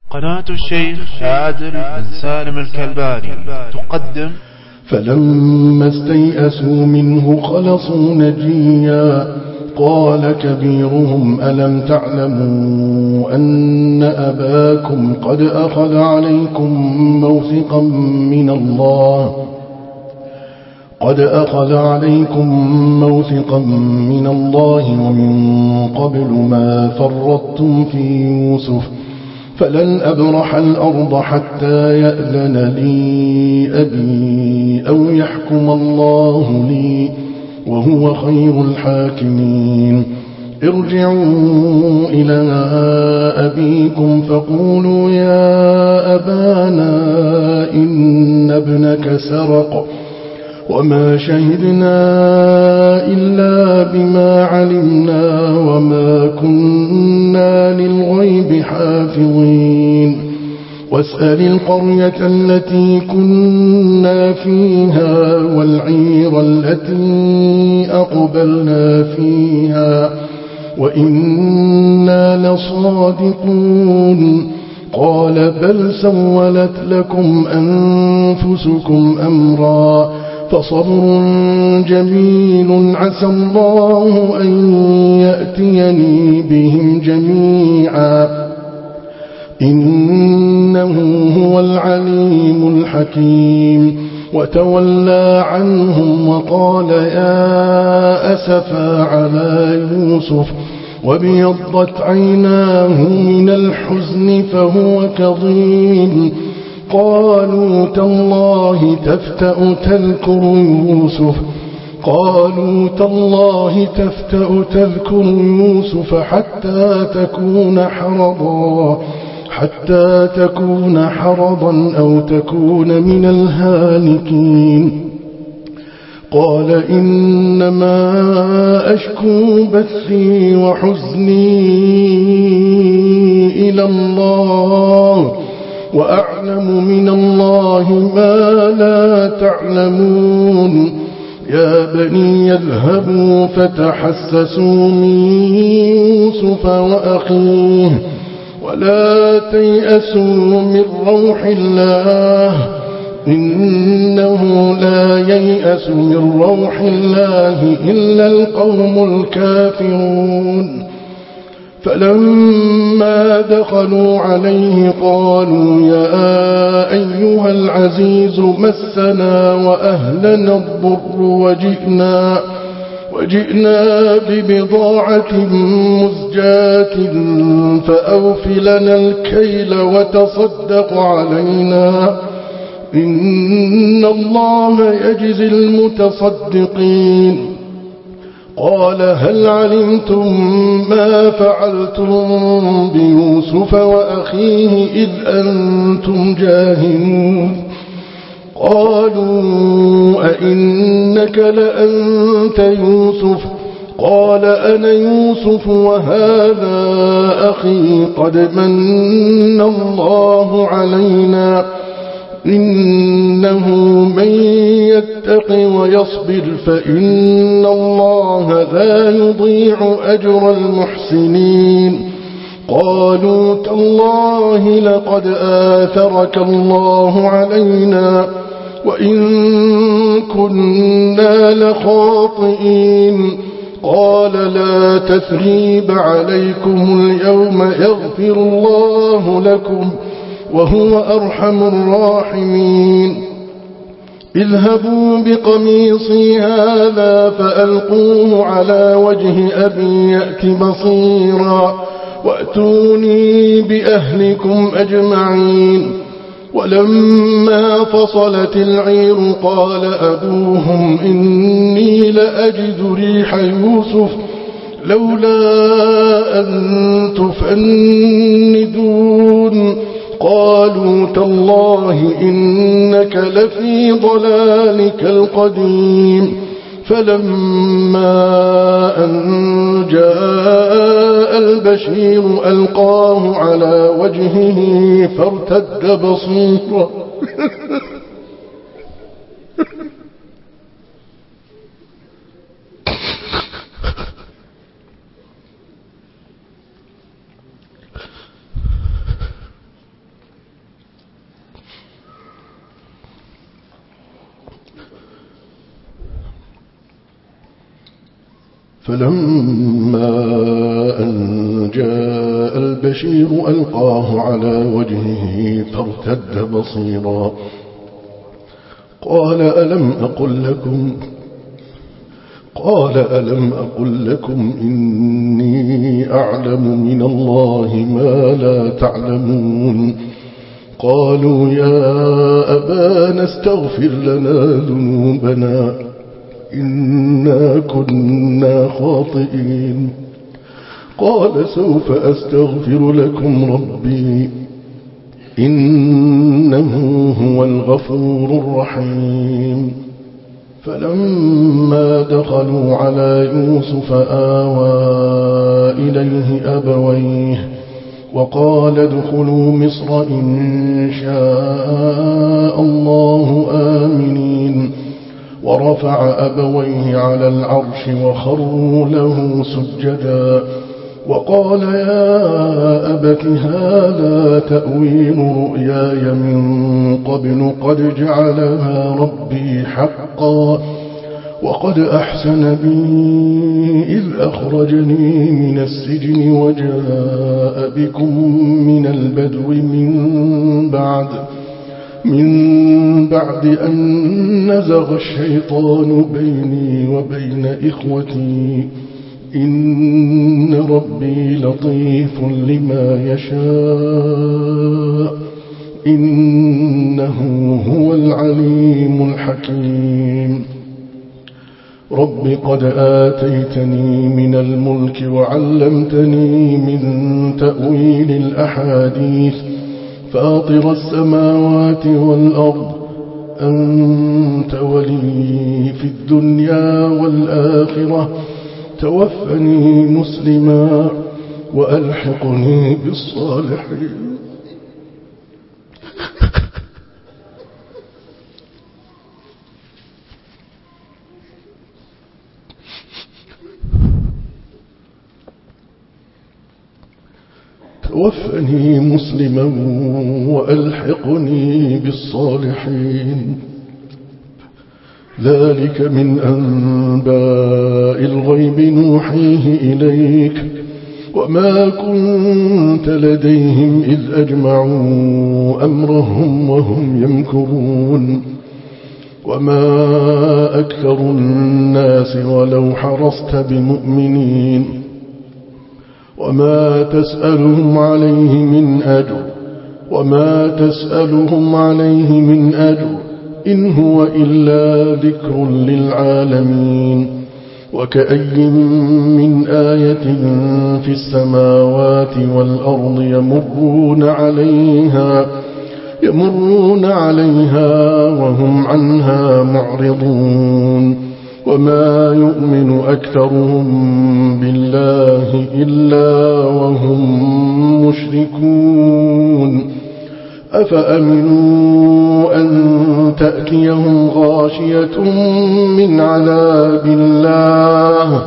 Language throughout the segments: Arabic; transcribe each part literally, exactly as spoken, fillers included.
قناة الشيخ عادل بن سالم الكلباني تقدم. فلما استيئسوا منه خلصوا نجيا قال كبيرهم ألم تعلموا أن أباكم قد أخذ عليكم موثقا من الله قد أخذ عليكم موثقا من الله ومن قبل ما فرطتم في يوسف فلن أبرح الأرض حتى يأذن لي أبي أو يحكم الله لي وهو خير الحاكمين. ارجعوا إلى أبيكم فقولوا يا أبانا إن ابنك سرق وما شهدنا إلا بما علمنا وما كنا للغيب حافظين واسأل القرية التي كنا فيها والعير التي أقبلنا فيها وإنا لصادقون. قال بل سولت لكم أنفسكم أمرا فصبر جميل عسى الله أن يأتيني بهم جميعا إنه هو العليم الحكيم. وتولى عنهم وقال يا أسفا على يوسف وابيضت عيناه من الحزن فهو كظيم. قالوا تالله تفتأ تذكر يوسف قالوا تالله تفتأ تذكر يوسف حتى تكون حرضا حتى تكون حرضا أو تكون من الهالكين. قال إنما أشكو بثي وحزني إلى الله وأعلم من الله ما لا تعلمون. يا بني اذهبوا فتحسسوا من يوسف وأخيه ولا تيأسوا من روح الله إنه لا ييأس من روح الله إلا القوم الكافرون. فلما دخلوا عليه قالوا يا أيها العزيز مسنا وأهلنا الضر وجئنا, وجئنا ببضاعة مزجاة فأوف لنا الكيل وتصدق علينا إن الله يجزي المتصدقين. قال هل علمتم ما فعلتم بيوسف وأخيه إذ أنتم جاهلون؟ قالوا أئنك لأنت يوسف؟ قال أنا يوسف وهذا أخي قد من الله علينا إنه من يتق ويصبر فإن الله لا يضيع أجر المحسنين. قالوا تالله لقد آثرك الله علينا وإن كنا لخاطئين. قال لا تثريب عليكم اليوم يغفر الله لكم وهو أرحم الراحمين. اذهبوا بقميصي هذا فألقوه على وجه أبي يأت بصيرا وأتوني بأهلكم أجمعين. ولما فصلت العير قال أبوهم إني لأجد ريح يوسف لولا أن تفندون. قالوا تالله إنك لفي ضلالك القديم. فلما أن جاء البشير ألقاه على وجهه فارتد بصيرا فلما أن جاء البشير ألقاه على وجهه فارتد بصيرا قال ألم أقل لكم قال ألم أقل لكم إني أعلم من الله ما لا تعلمون قالوا يا أبانا استغفر لنا ذنوبنا إنا كنا خاطئين قال سوف أستغفر لكم ربي إنه هو الغفور الرحيم فلما دخلوا على يوسف آوى إليه أبويه وقال ادخلوا مصر إن شاء الله آمنين ورفع أبويه على العرش وخروا له سجدا وقال يا أبت هذا تأويل رؤياي من قبل قد جعلها ربي حقا وقد أحسن بي إذ أخرجني من السجن وجاء بكم من البدو من بعد من بعد أن نزغ الشيطان بيني وبين إخوتي إن ربي لطيف لما يشاء إنه هو العليم الحكيم رب قد آتيتني من الملك وعلمتني من تأويل الأحاديث فاطر السماوات والأرض أنت ولي في الدنيا والآخرة توفني مسلما وألحقني بالصالحين توفني مسلما وألحقني بالصالحين ذلك من أنباء الغيب نوحيه إليك وما كنت لديهم إذ أجمعوا أمرهم وهم يمكرون وما أكثر الناس ولو حرصت بمؤمنين وما تسألهم عليه من أجر وما تسألهم عليه من أجر إن هو إلا ذكر للعالمين وكأي من آية في السماوات والأرض يمرون عليها يمرون عليها وهم عنها معرضون وما يؤمن أكثرهم بالله إلا وهم مشركون أفأمنوا أن تأتيهم غاشية من عذاب الله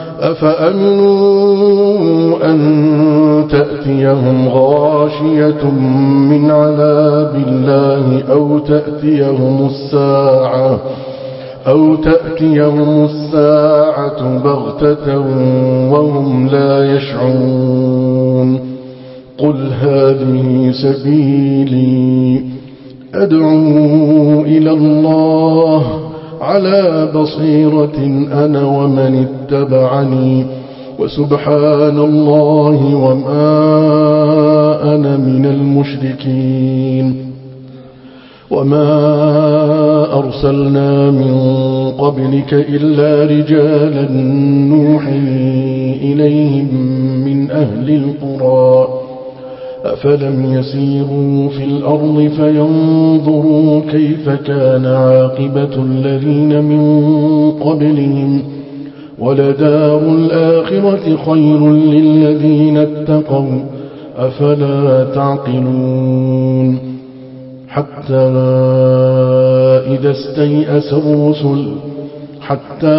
أفأمنوا أن تأتيهم غاشية من عذاب الله أو تأتيهم الساعة أو تأتيهم الساعة بغتة وهم لا يشعرون قل هذه سبيلي أدعو إلى الله على بصيرة أنا ومن اتبعني وسبحان الله وما أنا من المشركين وما أرسلنا من قبلك إلا رجالا نوحي إليهم من أهل القرى أفلم يسيروا في الأرض فينظروا كيف كان عاقبة الذين من قبلهم ولدار الآخرة خير للذين اتقوا أفلا تعقلون حتى إذا استيأس الرسل حتى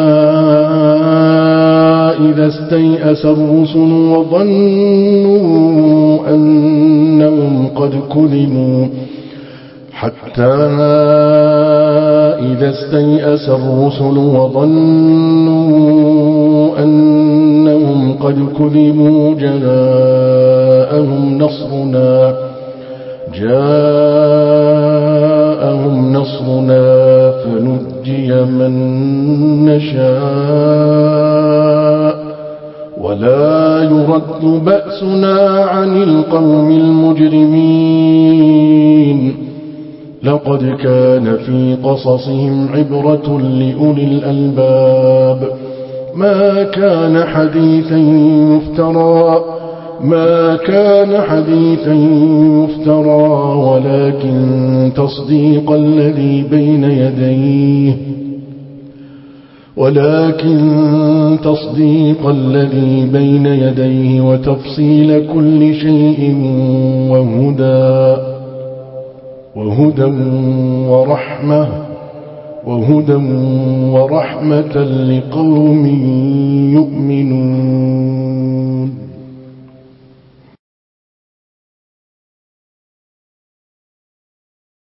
إذا استيأس الرسل وظنوا أنهم قد كذبوا حتى إذا استيأس الرسل وظنوا أنهم قد كذبوا جاءهم نصرنا جاءهم نصرنا فنجي من نشاء ولا يرد بأسنا عن القوم المجرمين. لقد كان في قصصهم عبرة لأولي الألباب ما كان حديثا يفترى ما كان حديثا يفترى ولكن تصديق الذي بين يديه ولكن تصديق الذي بين يديه وتفصيل كل شيء وهدى وهدى ورحمة وهدى ورحمة لقوم يؤمنون.